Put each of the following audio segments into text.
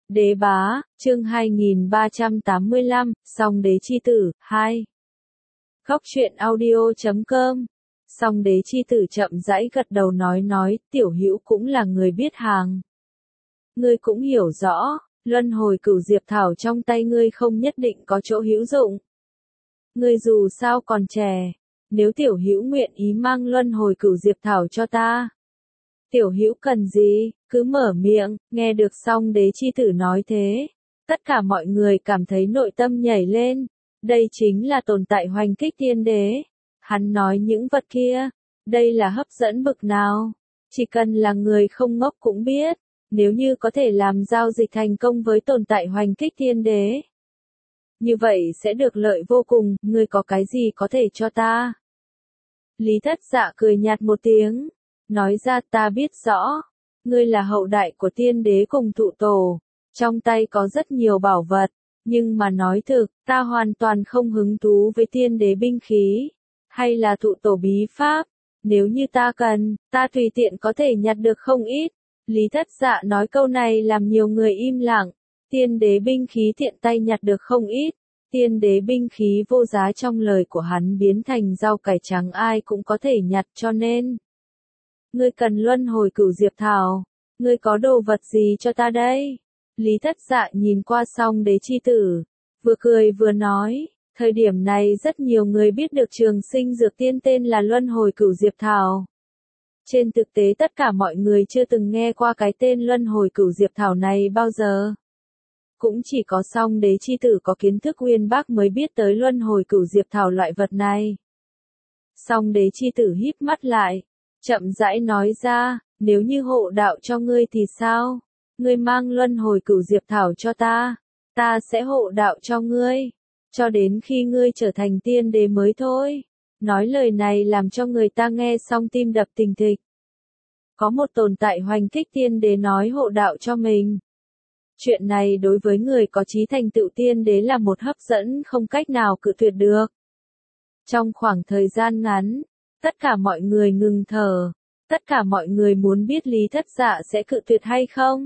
Đế bá, chương 2385, Song đế chi tử, 2. Góc truyện audio.com. Song đế chi tử chậm rãi gật đầu nói, tiểu hữu cũng là người biết hàng. Ngươi cũng hiểu rõ, luân hồi cửu diệp thảo trong tay ngươi không nhất định có chỗ hữu dụng. Ngươi dù sao còn trẻ, nếu tiểu hữu nguyện ý mang luân hồi cửu diệp thảo cho ta. Tiểu hữu cần gì, cứ mở miệng. Nghe được Song đế chi tử nói thế, tất cả mọi người cảm thấy nội tâm nhảy lên. Đây chính là tồn tại hoành kích tiên đế. Hắn nói những vật kia, đây là hấp dẫn bực nào. Chỉ cần là người không ngốc cũng biết, nếu như có thể làm giao dịch thành công với tồn tại hoành kích tiên đế, như vậy sẽ được lợi vô cùng. Ngươi có cái gì có thể cho ta? Lý Thất Dạ cười nhạt một tiếng, nói ra ta biết rõ, ngươi là hậu đại của tiên đế cùng thụ tổ, trong tay có rất nhiều bảo vật, nhưng mà nói thực, ta hoàn toàn không hứng thú với tiên đế binh khí, hay là thụ tổ bí pháp, nếu như ta cần, ta tùy tiện có thể nhặt được không ít. Lý Thất Dạ nói câu này làm nhiều người im lặng, tiên đế binh khí tiện tay nhặt được không ít. Tiên đế binh khí vô giá trong lời của hắn biến thành rau cải trắng ai cũng có thể nhặt, cho nên ngươi cần luân hồi cửu diệp thảo, ngươi có đồ vật gì cho ta đây? Lý Thất Dạ nhìn qua Song đế chi tử, vừa cười vừa nói, thời điểm này rất nhiều người biết được trường sinh dược tiên tên là luân hồi cửu diệp thảo. Trên thực tế tất cả mọi người chưa từng nghe qua cái tên luân hồi cửu diệp thảo này bao giờ. Cũng chỉ có Song đế chi tử có kiến thức uyên bác mới biết tới luân hồi cửu diệp thảo loại vật này. Song đế chi tử híp mắt lại, chậm rãi nói ra, nếu như hộ đạo cho ngươi thì sao? Ngươi mang luân hồi cửu diệp thảo cho ta, ta sẽ hộ đạo cho ngươi, cho đến khi ngươi trở thành tiên đế mới thôi. Nói lời này làm cho người ta nghe xong tim đập thình thịch. Có một tồn tại hoành kích tiên đế nói hộ đạo cho mình. Chuyện này đối với người có chí thành tựu tiên đế là một hấp dẫn không cách nào cự tuyệt được. Trong khoảng thời gian ngắn, tất cả mọi người ngừng thở, tất cả mọi người muốn biết Lý Thất Dạ sẽ cự tuyệt hay không.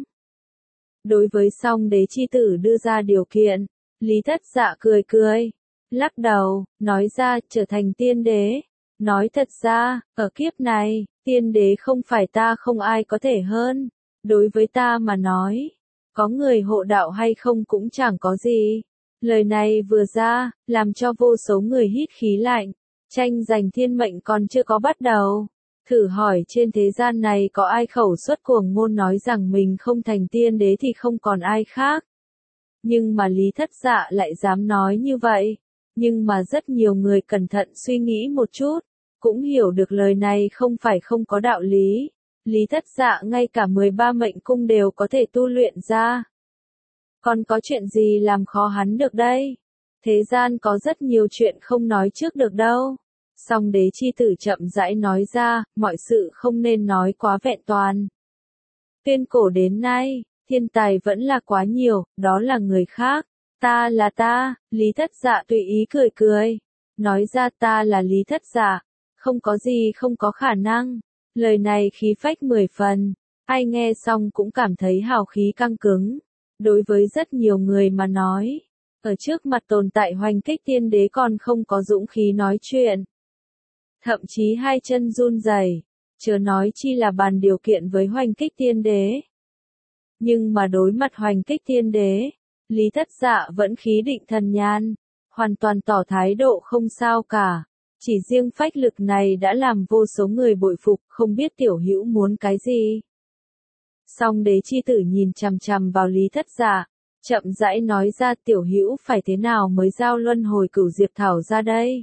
Đối với Song đế chi tử đưa ra điều kiện, Lý Thất Dạ cười, lắc đầu, nói ra trở thành tiên đế. Nói thật ra, ở kiếp này, tiên đế không phải ta không ai có thể hơn. Đối với ta mà nói, có người hộ đạo hay không cũng chẳng có gì. Lời này vừa ra, làm cho vô số người hít khí lạnh. Tranh giành thiên mệnh còn chưa có bắt đầu. Thử hỏi trên thế gian này có ai khẩu xuất cuồng ngôn nói rằng mình không thành tiên đế thì không còn ai khác. Nhưng mà Lý Thất Dạ lại dám nói như vậy. Nhưng mà rất nhiều người cẩn thận suy nghĩ một chút, cũng hiểu được lời này không phải không có đạo lý. Lý Thất Dạ ngay cả 13 mệnh cung đều có thể tu luyện ra. Còn có chuyện gì làm khó hắn được đây? Thế gian có rất nhiều chuyện không nói trước được đâu. Song đế chi tử chậm rãi nói ra, mọi sự không nên nói quá vẹn toàn. Tuyên cổ đến nay, thiên tài vẫn là quá nhiều, đó là người khác. Ta là ta, Lý Thất Dạ tùy ý cười. Nói ra ta là Lý Thất Dạ, không có gì không có khả năng. Lời này khí phách 10 phần, ai nghe xong cũng cảm thấy hào khí căng cứng. Đối với rất nhiều người mà nói, ở trước mặt tồn tại hoành kích tiên đế còn không có dũng khí nói chuyện. Thậm chí hai chân run rẩy, chớ nói chi là bàn điều kiện với hoành kích tiên đế. Nhưng mà đối mặt hoành kích tiên đế, Lý Thất Dạ vẫn khí định thần nhàn, hoàn toàn tỏ thái độ không sao cả. Chỉ riêng phách lực này đã làm vô số người bội phục, không biết tiểu hữu muốn cái gì. Song đế chi tử nhìn chằm chằm vào Lý Thất Dạ, chậm rãi nói ra tiểu hữu phải thế nào mới giao luân hồi cửu diệp thảo ra đây.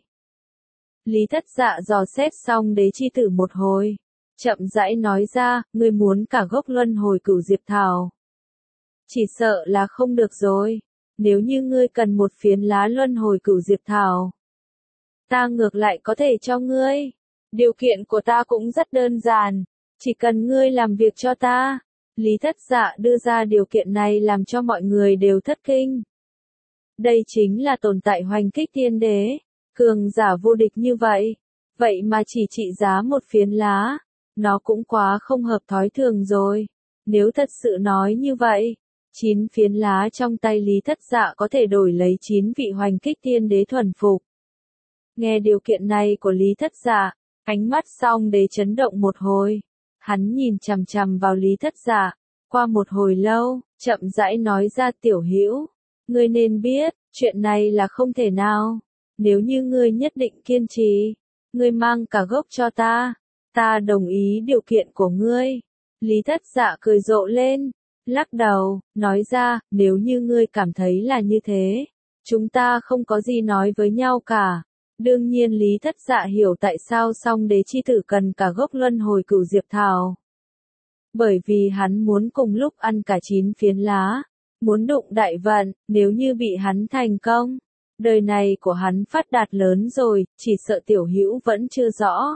Lý Thất Dạ dò xét Song đế chi tử một hồi, chậm rãi nói ra, ngươi muốn cả gốc luân hồi cửu diệp thảo. Chỉ sợ là không được rồi, nếu như ngươi cần một phiến lá luân hồi cửu diệp thảo, ta ngược lại có thể cho ngươi. Điều kiện của ta cũng rất đơn giản, chỉ cần ngươi làm việc cho ta. Lý Thất Dạ đưa ra điều kiện này làm cho mọi người đều thất kinh. Đây chính là tồn tại hoành kích tiên đế, cường giả vô địch như vậy. Vậy mà chỉ trị giá một phiến lá, nó cũng quá không hợp thói thường rồi. Nếu thật sự nói như vậy, 9 phiến lá trong tay Lý Thất Dạ có thể đổi lấy 9 vị hoành kích tiên đế thuần phục. Nghe điều kiện này của Lý Thất Dạ, ánh mắt Song Đế chấn động một hồi. Hắn nhìn chằm chằm vào Lý Thất Dạ, qua một hồi lâu, chậm rãi nói ra tiểu hữu, ngươi nên biết, chuyện này là không thể nào. Nếu như ngươi nhất định kiên trì, ngươi mang cả gốc cho ta đồng ý điều kiện của ngươi. Lý Thất Dạ cười rộ lên, lắc đầu, nói ra, nếu như ngươi cảm thấy là như thế, chúng ta không có gì nói với nhau cả. Đương nhiên Lý Thất Dạ hiểu tại sao Song Đế chi tử cần cả gốc luân hồi cửu diệp thảo. Bởi vì hắn muốn cùng lúc ăn cả 9 phiến lá, muốn đụng đại vận, nếu như bị hắn thành công, đời này của hắn phát đạt lớn rồi, chỉ sợ tiểu hữu vẫn chưa rõ.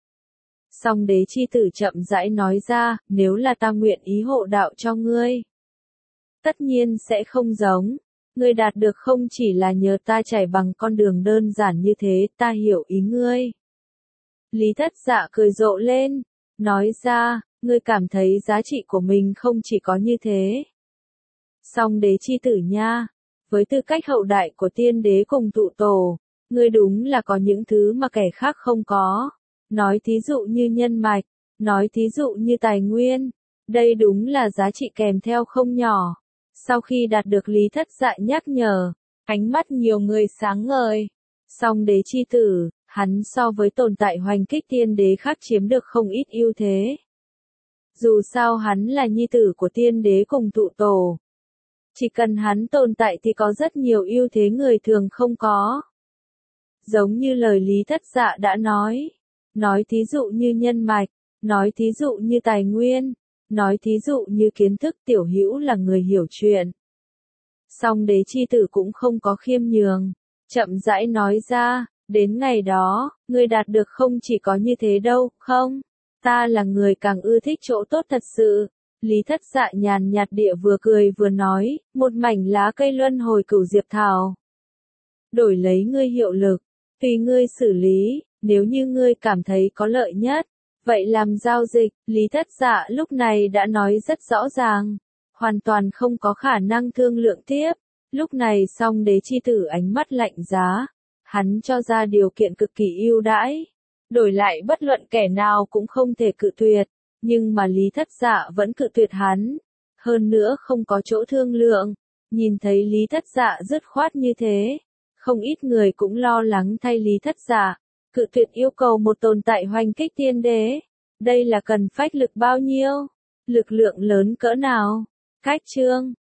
Song Đế chi tử chậm rãi nói ra, nếu là ta nguyện ý hộ đạo cho ngươi, tất nhiên sẽ không giống. Ngươi đạt được không chỉ là nhờ ta trải bằng con đường đơn giản như thế, ta hiểu ý ngươi. Lý Thất Dạ cười rộ lên, nói ra, ngươi cảm thấy giá trị của mình không chỉ có như thế. Song Đế chi tử nha, với tư cách hậu đại của tiên đế cùng tụ tổ, ngươi đúng là có những thứ mà kẻ khác không có. Nói thí dụ như nhân mạch, nói thí dụ như tài nguyên, đây đúng là giá trị kèm theo không nhỏ. Sau khi đạt được Lý Thất Dạ nhắc nhở, ánh mắt nhiều người sáng ngời. Song Đế chi tử, hắn so với tồn tại hoành kích tiên đế khác chiếm được không ít ưu thế. Dù sao hắn là nhi tử của tiên đế cùng tụ tổ. Chỉ cần hắn tồn tại thì có rất nhiều ưu thế người thường không có. Giống như lời Lý Thất Dạ đã nói thí dụ như nhân mạch, nói thí dụ như tài nguyên, nói thí dụ như kiến thức, tiểu hữu là người hiểu chuyện. Song Đế chi tử cũng không có khiêm nhường, chậm rãi nói ra, đến ngày đó, ngươi đạt được không chỉ có như thế đâu, không? Ta là người càng ưa thích chỗ tốt thật sự. Lý Thất Dạ nhàn nhạt địa vừa cười vừa nói, một mảnh lá cây luân hồi cửu diệp thảo. Đổi lấy ngươi hiệu lực, tùy ngươi xử lý, nếu như ngươi cảm thấy có lợi nhất. Vậy làm giao dịch, Lý Thất Dạ lúc này đã nói rất rõ ràng, hoàn toàn không có khả năng thương lượng tiếp. Lúc này Song Đế chi tử ánh mắt lạnh giá, hắn cho ra điều kiện cực kỳ ưu đãi, đổi lại bất luận kẻ nào cũng không thể cự tuyệt, nhưng mà Lý Thất Dạ vẫn cự tuyệt hắn, hơn nữa không có chỗ thương lượng. Nhìn thấy Lý Thất Dạ dứt khoát như thế, không ít người cũng lo lắng thay Lý Thất Dạ. Cự tuyệt yêu cầu một tồn tại hoành kích tiên đế, đây là cần phách lực bao nhiêu, lực lượng lớn cỡ nào. Cách chương